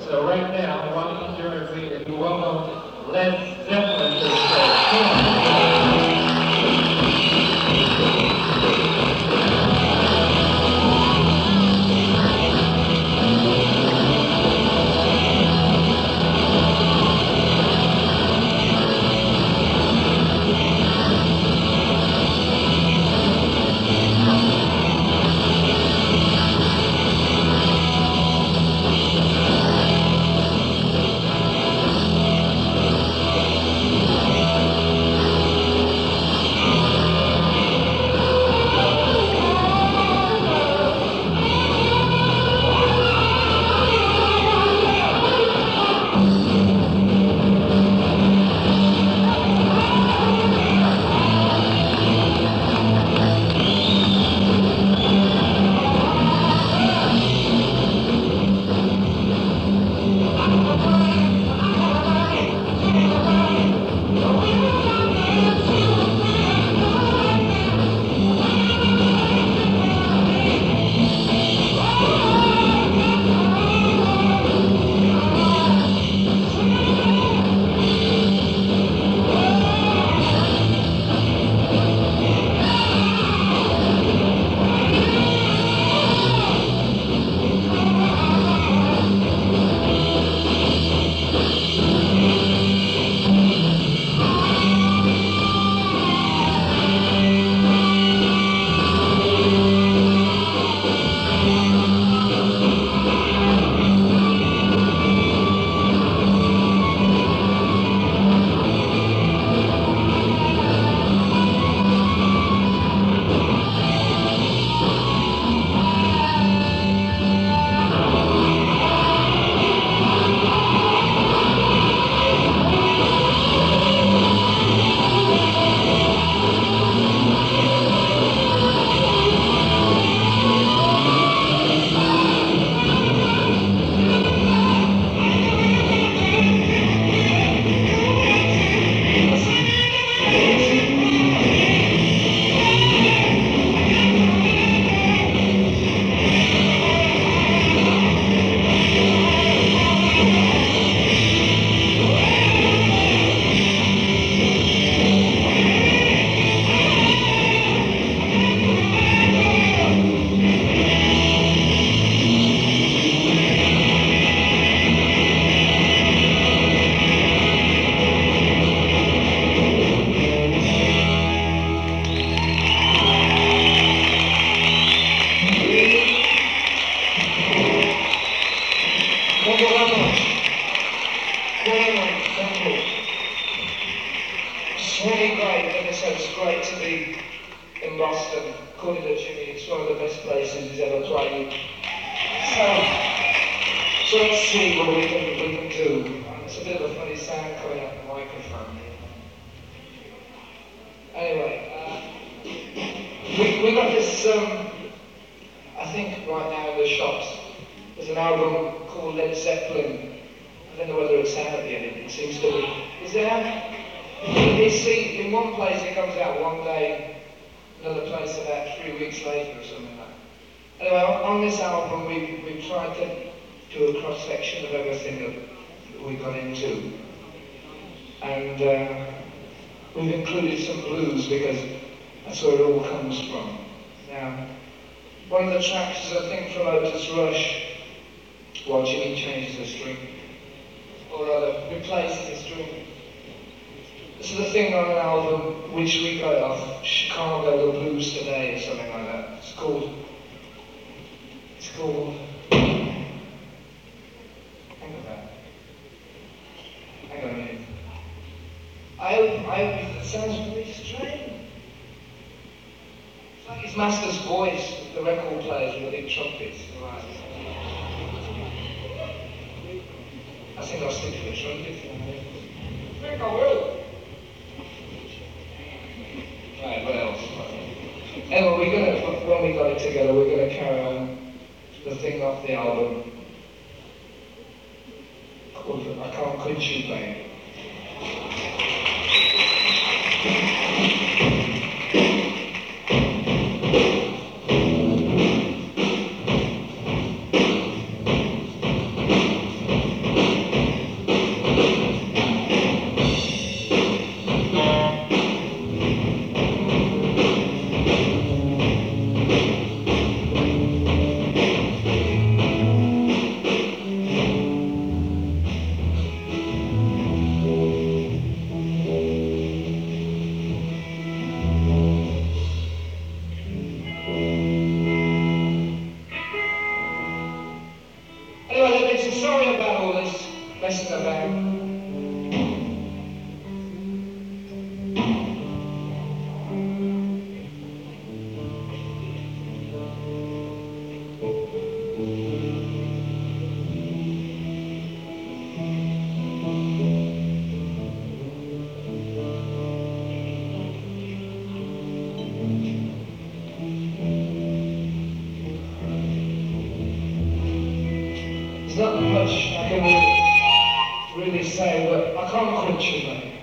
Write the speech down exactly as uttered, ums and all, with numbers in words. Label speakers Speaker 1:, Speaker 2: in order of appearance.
Speaker 1: So right now, Washington, Jersey, if you welcome Led Zeppelin to the stage. Come on.
Speaker 2: It's really great, like I said, it's great to be in Boston. According to Jimmy, it's one of the best places he's ever played. So, so let's see what we can, we can do. It's a bit of a funny sound coming out the microphone here. Anyway, uh, we, we got this, um, I think right now in the shops, there's an album called Led Zeppelin. I don't know whether it's out yet, it seems to be. Is it out? You see, in one place it comes out one day, another place about three weeks later or something like that. Anyway, on, on this album we, we tried to do a cross-section of everything that, that we got into. And uh, we've included some blues because that's where it all comes from. Now, one of the tracks is, I think, from Otis Rush, while Jimmy changes the string, or rather replaces the string. This is a thing on an album which we got off Chicago, the Blues Today, or something like that. It's called, it's called, hang on that. Hang on a minute. I hope, I hope, it sounds really strange. It's like his master's voice, the record players with the big trumpets. Right. I think I'll stick to the trumpet. I think I will. Right, what else? Anyway, we're gonna, when we got it together, we're gonna carry on the thing off the album called I Can't Quit You, Babe. sorry about all this messing about. There's not much I can really, really say, but I can't quit you, mate.